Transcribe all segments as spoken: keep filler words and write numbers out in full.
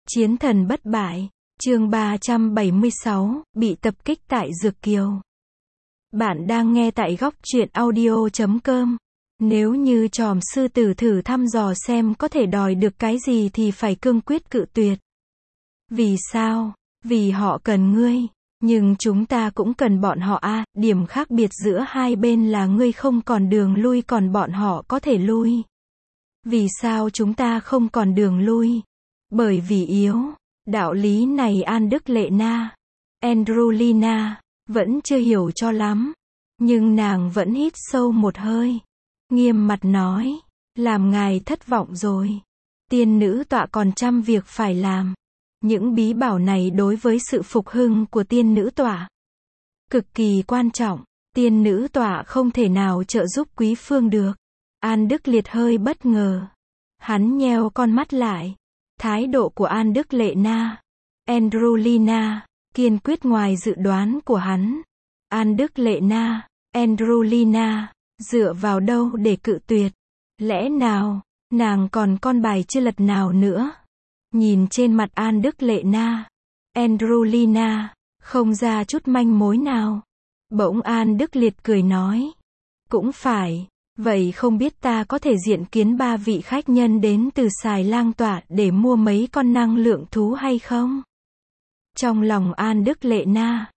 Chiến thần bất bại, chương ba trăm bảy mươi sáu, bị tập kích tại Dược Kiều. Bạn đang nghe tại góc truyện audio chấm com. Nếu như Tròm sư tử thử thăm dò xem có thể đòi được cái gì thì phải cương quyết cự tuyệt. Vì sao? Vì họ cần ngươi. Nhưng chúng ta cũng cần bọn họ a. À, điểm khác biệt giữa hai bên là ngươi không còn đường lui còn bọn họ có thể lui. Vì sao chúng ta không còn đường lui? Bởi vì yếu. Đạo lý này An Đức Lệ Na, Androlina, vẫn chưa hiểu cho lắm. Nhưng nàng vẫn hít sâu một hơi. Nghiêm mặt nói, làm ngài thất vọng rồi. Tiên nữ tọa còn trăm việc phải làm. Những bí bảo này đối với sự phục hưng của tiên nữ tọa cực kỳ quan trọng. Tiên nữ tọa không thể nào trợ giúp quý phương được. An Đức Liệt hơi bất ngờ. Hắn nheo con mắt lại. Thái độ của An Đức Lệ Na, Androlina, kiên quyết ngoài dự đoán của hắn. An Đức Lệ Na, Androlina, dựa vào đâu để cự tuyệt? Lẽ nào, nàng còn con bài chưa lật nào nữa? Nhìn trên mặt An Đức Lệ Na, Androlina, không ra chút manh mối nào. Bỗng An Đức Liệt cười nói. Cũng phải. Vậy không biết ta có thể diện kiến ba vị khách nhân đến từ Xài Lang Tọa để mua mấy con năng lượng thú hay không? Trong lòng An Đức Lệ Na,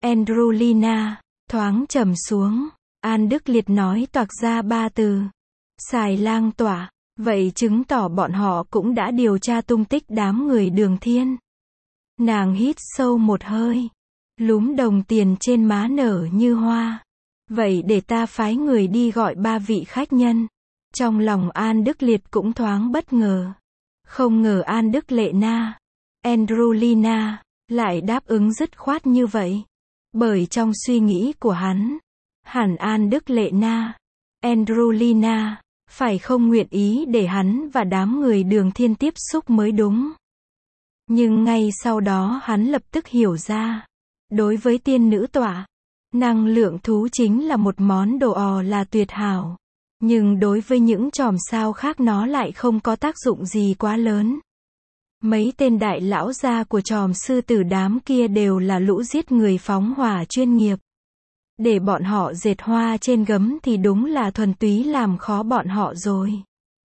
Androlina, thoáng trầm xuống. An Đức Liệt nói toạc ra ba từ. Xài Lang Tọa. Vậy chứng tỏ bọn họ cũng đã điều tra tung tích đám người Đường Thiên. Nàng hít sâu một hơi. Lúm đồng tiền trên má nở như hoa. Vậy để ta phái người đi gọi ba vị khách nhân. Trong lòng An Đức Liệt cũng thoáng bất ngờ. Không ngờ An Đức Lệ Na, Androlina, lại đáp ứng dứt khoát như vậy. Bởi trong suy nghĩ của hắn, hẳn An Đức Lệ Na, Androlina, phải không nguyện ý để hắn và đám người Đường Thiên tiếp xúc mới đúng. Nhưng ngay sau đó hắn lập tức hiểu ra. Đối với tiên nữ tọa, năng lượng thú chính là một món đồ ò là tuyệt hảo. Nhưng đối với những chòm sao khác nó lại không có tác dụng gì quá lớn. Mấy tên đại lão gia của chòm sư tử đám kia đều là lũ giết người phóng hỏa chuyên nghiệp. Để bọn họ dệt hoa trên gấm thì đúng là thuần túy làm khó bọn họ rồi.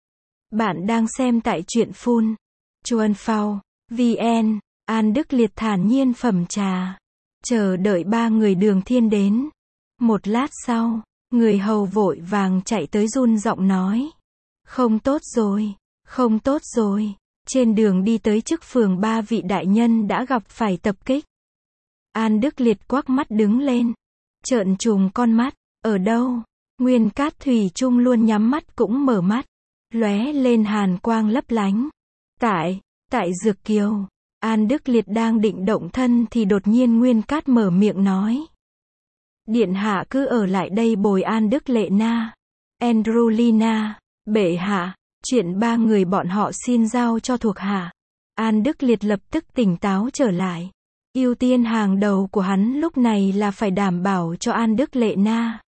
Bạn đang xem tại truyện phun Chuan Phao, vn, An Đức Liệt thản nhiên phẩm trà. Chờ đợi ba người Đường Thiên đến. Một lát sau, người hầu vội vàng chạy tới run giọng nói. Không tốt rồi, không tốt rồi. Trên đường đi tới trước phường ba vị đại nhân đã gặp phải tập kích. An Đức Liệt quắc mắt đứng lên. Trợn trùng con mắt. Ở đâu? Nguyên Cát Thủy Chung luôn nhắm mắt cũng mở mắt. Lóe lên hàn quang lấp lánh. Tại, tại Dược Kiều. An Đức Liệt đang định động thân thì đột nhiên Nguyên Cát mở miệng nói. Điện hạ cứ ở lại đây bồi An Đức Lệ Na, Androlina, bệ hạ, chuyện ba người bọn họ xin giao cho thuộc hạ. An Đức Liệt lập tức tỉnh táo trở lại. Ưu tiên hàng đầu của hắn lúc này là phải đảm bảo cho An Đức Lệ Na,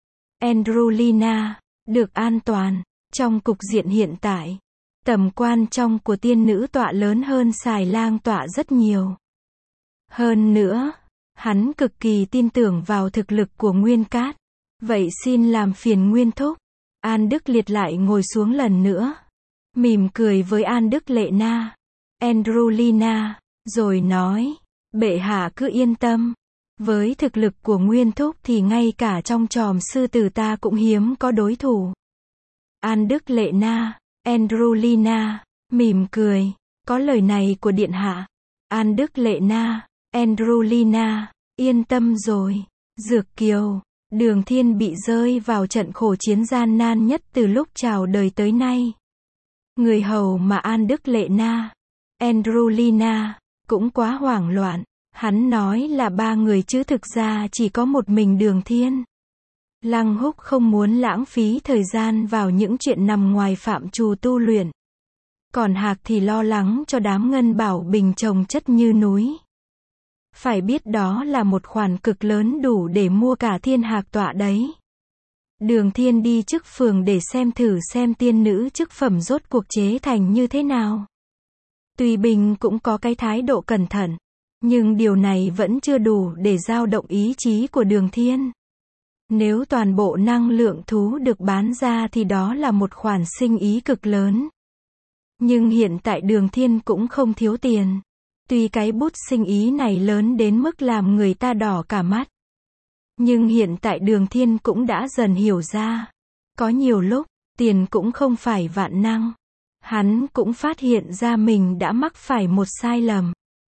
Androlina, được an toàn. Trong cục diện hiện tại, tầm quan trọng của tiên nữ tọa lớn hơn Xài Lang Tọa rất nhiều. Hơn nữa, hắn cực kỳ tin tưởng vào thực lực của Nguyên Cát. Vậy xin làm phiền Nguyên Thúc. An Đức Liệt lại ngồi xuống lần nữa. Mỉm cười với An Đức Lệ Na, Androlina, rồi nói, bệ hạ cứ yên tâm. Với thực lực của Nguyên Thúc thì ngay cả trong chòm sư tử ta cũng hiếm có đối thủ. An Đức Lệ Na, Androlina, mỉm cười, có lời này của điện hạ. An Đức Lệ Na, Androlina, yên tâm rồi. Dược Kiều, Đường Thiên bị rơi vào trận khổ chiến gian nan nhất từ lúc chào đời tới nay. Người hầu mà An Đức Lệ Na, Androlina, cũng quá hoảng loạn. Hắn nói là ba người chứ thực ra chỉ có một mình Đường Thiên. Lăng Húc không muốn lãng phí thời gian vào những chuyện nằm ngoài phạm trù tu luyện. Còn Hạc thì lo lắng cho đám ngân bảo bình chồng chất như núi. Phải biết đó là một khoản cực lớn đủ để mua cả thiên hạc tọa đấy. Đường Thiên đi trước phường để xem thử xem tiên nữ chức phẩm rốt cuộc chế thành như thế nào. Tuy Binh cũng có cái thái độ cẩn thận, nhưng điều này vẫn chưa đủ để dao động ý chí của Đường Thiên. Nếu toàn bộ năng lượng thú được bán ra thì đó là một khoản sinh ý cực lớn. Nhưng hiện tại Đường Thiên cũng không thiếu tiền. Tuy cái bút sinh ý này lớn đến mức làm người ta đỏ cả mắt. Nhưng hiện tại Đường Thiên cũng đã dần hiểu ra. Có nhiều lúc, tiền cũng không phải vạn năng. Hắn cũng phát hiện ra mình đã mắc phải một sai lầm.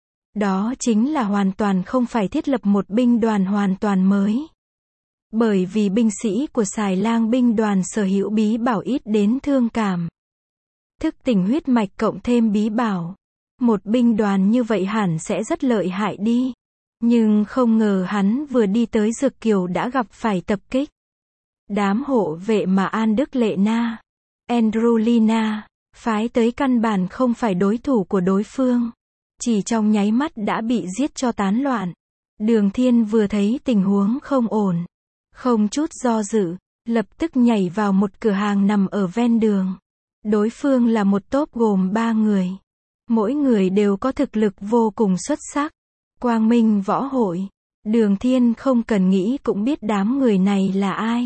Đó chính là hoàn toàn không phải thiết lập một binh đoàn hoàn toàn mới. Bởi vì binh sĩ của Xài Lang binh đoàn sở hữu bí bảo ít đến thương cảm. Thức tỉnh huyết mạch cộng thêm bí bảo. Một binh đoàn như vậy hẳn sẽ rất lợi hại đi. Nhưng không ngờ hắn vừa đi tới Dược Kiều đã gặp phải tập kích. Đám hộ vệ mà An Đức Lệ Na, Androlina, phái tới căn bản không phải đối thủ của đối phương. Chỉ trong nháy mắt đã bị giết cho tán loạn. Đường Thiên vừa thấy tình huống không ổn. Không chút do dự, lập tức nhảy vào một cửa hàng nằm ở ven đường. Đối phương là một tốp gồm ba người. Mỗi người đều có thực lực vô cùng xuất sắc. Quang Minh Võ Hội. Đường Thiên không cần nghĩ cũng biết đám người này là ai.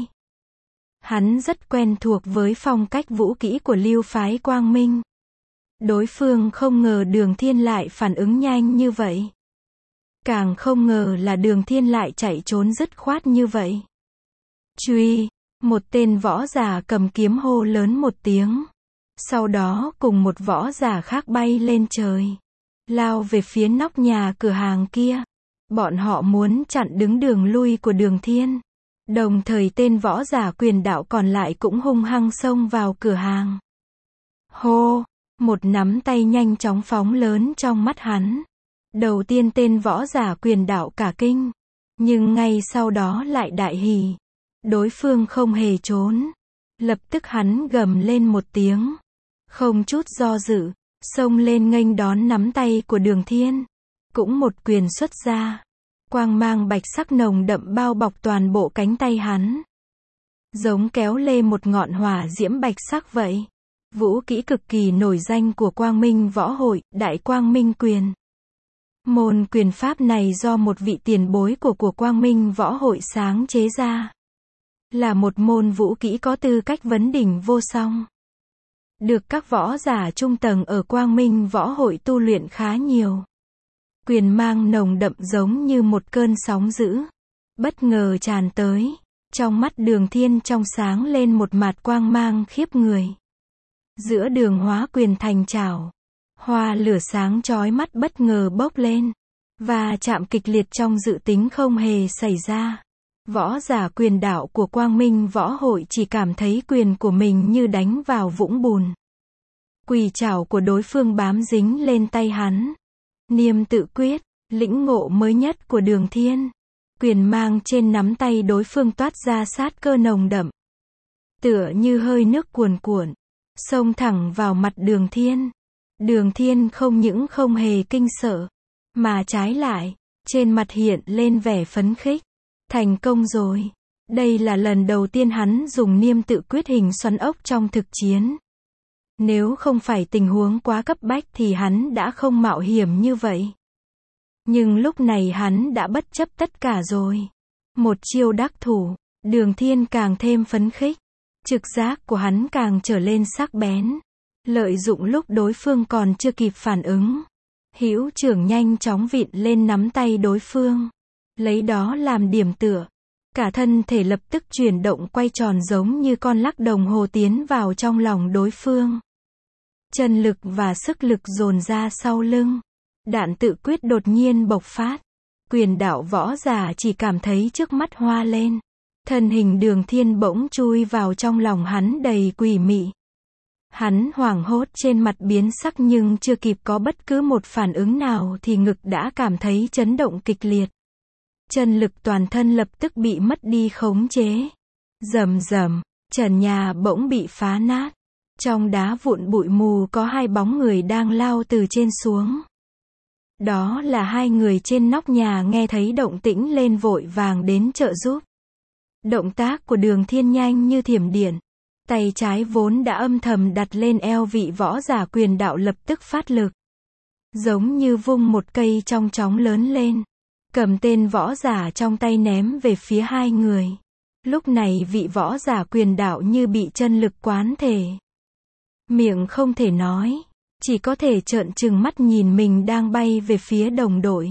Hắn rất quen thuộc với phong cách vũ kỹ của lưu phái Quang Minh. Đối phương không ngờ Đường Thiên lại phản ứng nhanh như vậy. Càng không ngờ là Đường Thiên lại chạy trốn dứt khoát như vậy. Truy, một tên võ giả cầm kiếm hô lớn một tiếng. Sau đó cùng một võ giả khác bay lên trời. Lao về phía nóc nhà cửa hàng kia. Bọn họ muốn chặn đứng đường lui của Đường Thiên. Đồng thời tên võ giả quyền đạo còn lại cũng hung hăng xông vào cửa hàng. Hô! Một nắm tay nhanh chóng phóng lớn trong mắt hắn. Đầu tiên tên võ giả quyền đạo cả kinh. Nhưng ngay sau đó lại đại hỉ. Đối phương không hề trốn. Lập tức hắn gầm lên một tiếng. Không chút do dự. Xông lên nghênh đón nắm tay của Đường Thiên. Cũng một quyền xuất ra. Quang mang bạch sắc nồng đậm bao bọc toàn bộ cánh tay hắn. Giống kéo lê một ngọn hỏa diễm bạch sắc vậy. Vũ kỹ cực kỳ nổi danh của Quang Minh Võ Hội, Đại Quang Minh Quyền. Môn quyền pháp này do một vị tiền bối của của Quang Minh Võ Hội sáng chế ra. Là một môn vũ kỹ có tư cách vấn đỉnh vô song. Được các võ giả trung tầng ở Quang Minh Võ Hội tu luyện khá nhiều. Quyền mang nồng đậm giống như một cơn sóng dữ. Bất ngờ tràn tới. Trong mắt Đường Thiên trong sáng lên một mạt quang mang khiếp người. Giữa đường hóa quyền thành trảo. Hoa lửa sáng chói mắt bất ngờ bốc lên. Và chạm kịch liệt trong dự tính không hề xảy ra. Võ giả quyền đạo của Quang Minh Võ Hội chỉ cảm thấy quyền của mình như đánh vào vũng bùn. Quỳ trảo của đối phương bám dính lên tay hắn. Niêm tự quyết, lĩnh ngộ mới nhất của Đường Thiên. Quyền mang trên nắm tay đối phương toát ra sát cơ nồng đậm. Tựa như hơi nước cuồn cuộn. Xông thẳng vào mặt Đường Thiên. Đường Thiên không những không hề kinh sợ. Mà trái lại, trên mặt hiện lên vẻ phấn khích. Thành công rồi. Đây là lần đầu tiên hắn dùng niêm tự quyết hình xoắn ốc trong thực chiến. Nếu không phải tình huống quá cấp bách thì hắn đã không mạo hiểm như vậy. Nhưng lúc này hắn đã bất chấp tất cả rồi. Một chiêu đắc thủ, Đường Thiên càng thêm phấn khích. Trực giác của hắn càng trở lên sắc bén. Lợi dụng lúc đối phương còn chưa kịp phản ứng. Hữu trưởng nhanh chóng vịn lên nắm tay đối phương. Lấy đó làm điểm tựa. Cả thân thể lập tức chuyển động quay tròn giống như con lắc đồng hồ tiến vào trong lòng đối phương. Chân lực và sức lực dồn ra sau lưng. Đạn tự quyết đột nhiên bộc phát. Quyền đạo võ giả chỉ cảm thấy trước mắt hoa lên. Thân hình Đường Thiên bỗng chui vào trong lòng hắn đầy quỷ mị. Hắn hoảng hốt trên mặt biến sắc nhưng chưa kịp có bất cứ một phản ứng nào thì ngực đã cảm thấy chấn động kịch liệt. Chân lực toàn thân lập tức bị mất đi khống chế. Rầm rầm, trần nhà bỗng bị phá nát. Trong đá vụn bụi mù có hai bóng người đang lao từ trên xuống. Đó là hai người trên nóc nhà nghe thấy động tĩnh lên vội vàng đến trợ giúp. Động tác của Đường Thiên nhanh như thiểm điện. Tay trái vốn đã âm thầm đặt lên eo vị võ giả quyền đạo lập tức phát lực. giống như vung một cây trong chóng lớn lên, cầm tên võ giả trong tay ném về phía hai người. Lúc này vị võ giả quyền đạo như bị chân lực quán thể. Miệng không thể nói, chỉ có thể trợn trừng mắt nhìn mình đang bay về phía đồng đội.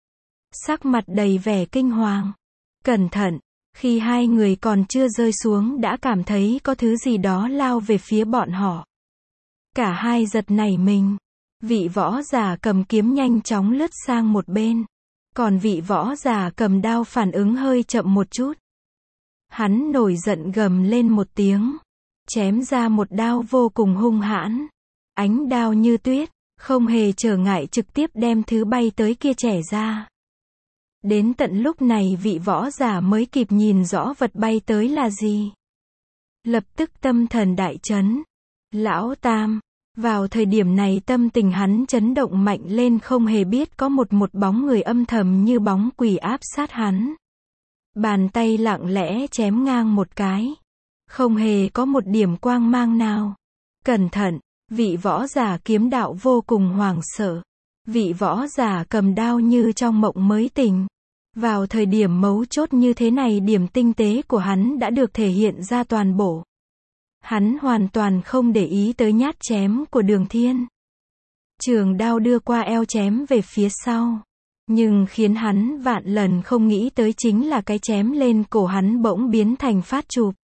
Sắc mặt đầy vẻ kinh hoàng. Cẩn thận, khi hai người còn chưa rơi xuống đã cảm thấy có thứ gì đó lao về phía bọn họ. Cả hai giật nảy mình. Vị võ giả cầm kiếm nhanh chóng lướt sang một bên. Còn vị võ giả cầm đao phản ứng hơi chậm một chút. Hắn nổi giận gầm lên một tiếng. Chém ra một đao vô cùng hung hãn. Ánh đao như tuyết, không hề trở ngại trực tiếp đem thứ bay tới kia chẻ ra. Đến tận lúc này vị võ giả mới kịp nhìn rõ vật bay tới là gì. Lập tức tâm thần đại chấn. Lão Tam. Vào thời điểm này tâm tình hắn chấn động mạnh lên, không hề biết có một một bóng người âm thầm như bóng quỷ áp sát hắn. Bàn tay lặng lẽ chém ngang một cái. Không hề có một điểm quang mang nào. Cẩn thận, vị võ giả kiếm đạo vô cùng hoảng sợ. Vị võ giả cầm đao như trong mộng mới tỉnh. Vào thời điểm mấu chốt như thế này điểm tinh tế của hắn đã được thể hiện ra toàn bộ. Hắn hoàn toàn không để ý tới nhát chém của Đường Thiên. Trường đao đưa qua eo chém về phía sau. Nhưng khiến hắn vạn lần không nghĩ tới chính là cái chém lên cổ hắn bỗng biến thành phát chụp.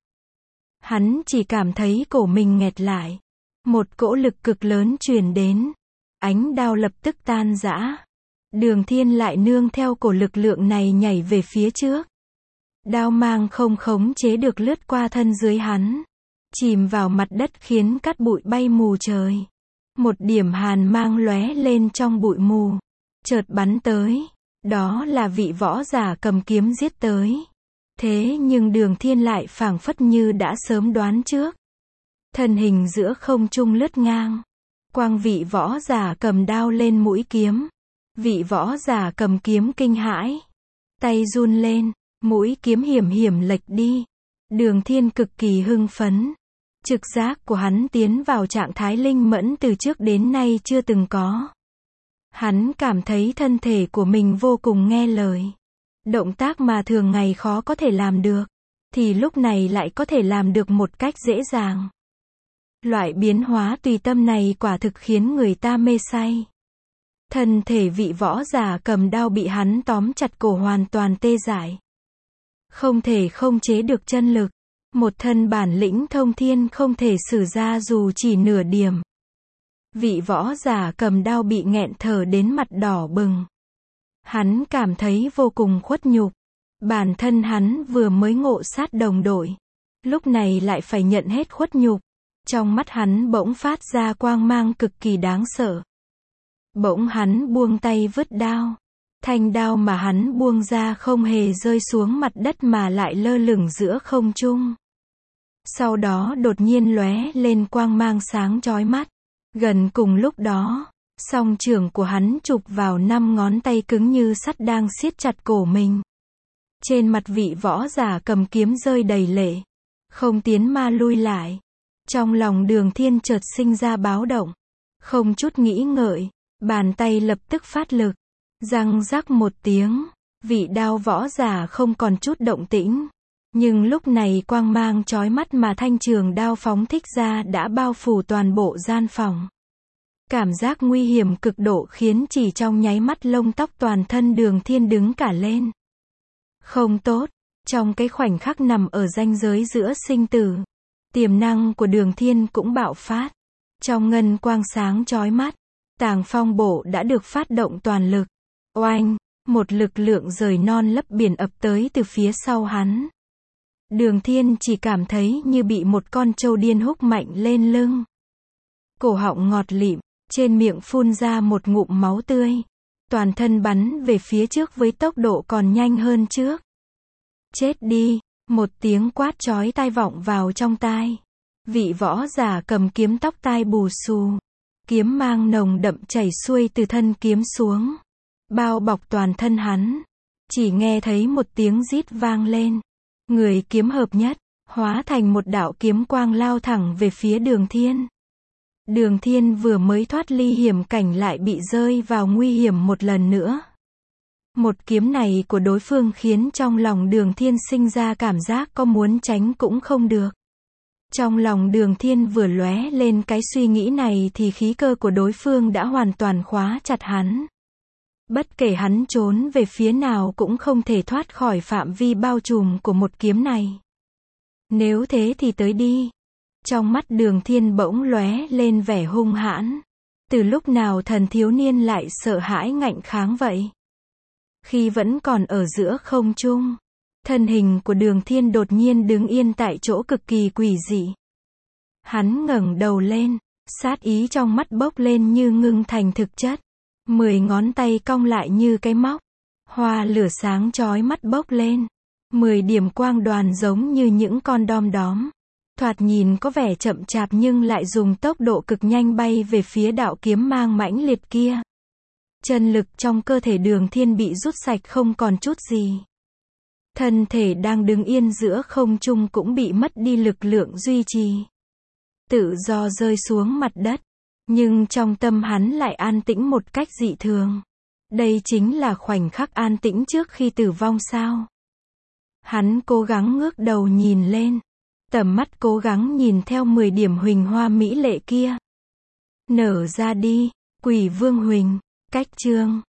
Hắn chỉ cảm thấy cổ mình nghẹt lại. Một cỗ lực cực lớn truyền đến. Ánh đao lập tức tan rã. Đường Thiên lại nương theo cổ lực lượng này nhảy về phía trước. Đao mang không khống chế được lướt qua thân dưới hắn. Chìm vào mặt đất khiến cát bụi bay mù trời. Một điểm hàn mang lóe lên trong bụi mù. Chợt bắn tới. Đó là vị võ giả cầm kiếm giết tới. Thế nhưng Đường Thiên lại phảng phất như đã sớm đoán trước. Thân hình giữa không trung lướt ngang. Quang vị võ giả cầm đao lên mũi kiếm. Vị võ giả cầm kiếm kinh hãi. Tay run lên. Mũi kiếm hiểm hiểm lệch đi. Đường Thiên cực kỳ hưng phấn. Trực giác của hắn tiến vào trạng thái linh mẫn từ trước đến nay chưa từng có. Hắn cảm thấy thân thể của mình vô cùng nghe lời. Động tác mà thường ngày khó có thể làm được, thì lúc này lại có thể làm được một cách dễ dàng. Loại biến hóa tùy tâm này quả thực khiến người ta mê say. Thân thể vị võ giả cầm đao bị hắn tóm chặt cổ hoàn toàn tê dại. Không thể không chế được chân lực. Một thân bản lĩnh thông thiên không thể sử ra dù chỉ nửa điểm. Vị võ giả cầm đao bị nghẹn thở đến mặt đỏ bừng. Hắn cảm thấy vô cùng khuất nhục. Bản thân hắn vừa mới ngộ sát đồng đội. Lúc này lại phải nhận hết khuất nhục. Trong mắt hắn bỗng phát ra quang mang cực kỳ đáng sợ. Bỗng hắn buông tay vứt đao. Thanh đao mà hắn buông ra không hề rơi xuống mặt đất mà lại lơ lửng giữa không trung. Sau đó đột nhiên lóe lên quang mang sáng chói mắt. Gần cùng lúc đó, song trưởng của hắn chụp vào năm ngón tay cứng như sắt đang siết chặt cổ mình. Trên mặt vị võ giả cầm kiếm rơi đầy lệ. Không tiến mà lui lại. Trong lòng Đường Thiên chợt sinh ra báo động. Không chút nghĩ ngợi, bàn tay lập tức phát lực. Răng rắc một tiếng, vị đao võ giả không còn chút động tĩnh. Nhưng lúc này quang mang chói mắt mà thanh trường đao phóng thích ra đã bao phủ toàn bộ gian phòng. Cảm giác nguy hiểm cực độ khiến chỉ trong nháy mắt lông tóc toàn thân Đường Thiên đứng cả lên. Không tốt, trong cái khoảnh khắc nằm ở ranh giới giữa sinh tử, tiềm năng của Đường Thiên cũng bạo phát. Trong ngân quang sáng chói mắt, Tàng Phong Bộ đã được phát động toàn lực. Oanh, một lực lượng rời non lấp biển ập tới từ phía sau hắn. Đường Thiên chỉ cảm thấy như bị một con trâu điên húc mạnh lên lưng. Cổ họng ngọt lịm, trên miệng phun ra một ngụm máu tươi. Toàn thân bắn về phía trước với tốc độ còn nhanh hơn trước. Chết đi, một tiếng quát chói tai vọng vào trong tai. Vị võ giả cầm kiếm tóc tai bù xù. Kiếm mang nồng đậm chảy xuôi từ thân kiếm xuống. Bao bọc toàn thân hắn. Chỉ nghe thấy một tiếng rít vang lên. Người kiếm hợp nhất, hóa thành một đạo kiếm quang lao thẳng về phía Đường Thiên. Đường Thiên vừa mới thoát ly hiểm cảnh lại bị rơi vào nguy hiểm một lần nữa. Một kiếm này của đối phương khiến trong lòng Đường Thiên sinh ra cảm giác có muốn tránh cũng không được. Trong lòng Đường Thiên vừa lóe lên cái suy nghĩ này thì khí cơ của đối phương đã hoàn toàn khóa chặt hắn. Bất kể hắn trốn về phía nào cũng không thể thoát khỏi phạm vi bao trùm của một kiếm này. Nếu thế thì tới đi. Trong mắt Đường Thiên bỗng lóe lên vẻ hung hãn. Từ lúc nào thần thiếu niên lại sợ hãi ngạnh kháng vậy? Khi vẫn còn ở giữa không trung, thân hình của Đường Thiên đột nhiên đứng yên tại chỗ cực kỳ quỷ dị. Hắn ngẩng đầu lên, sát ý trong mắt bốc lên như ngưng thành thực chất. Mười ngón tay cong lại như cái móc. Hoa lửa sáng chói mắt bốc lên. Mười điểm quang đoàn giống như những con đom đóm. Thoạt nhìn có vẻ chậm chạp nhưng lại dùng tốc độ cực nhanh bay về phía đạo kiếm mang mãnh liệt kia. Chân lực trong cơ thể Đường Thiên bị rút sạch không còn chút gì. Thân thể đang đứng yên giữa không trung cũng bị mất đi lực lượng duy trì. Tự do rơi xuống mặt đất. Nhưng trong tâm hắn lại an tĩnh một cách dị thường. Đây chính là khoảnh khắc an tĩnh trước khi tử vong sao? Hắn cố gắng ngước đầu nhìn lên. Tầm mắt cố gắng nhìn theo mười điểm huỳnh hoa mỹ lệ kia. Nở ra đi, Quỷ Vương Huỳnh. Cách chương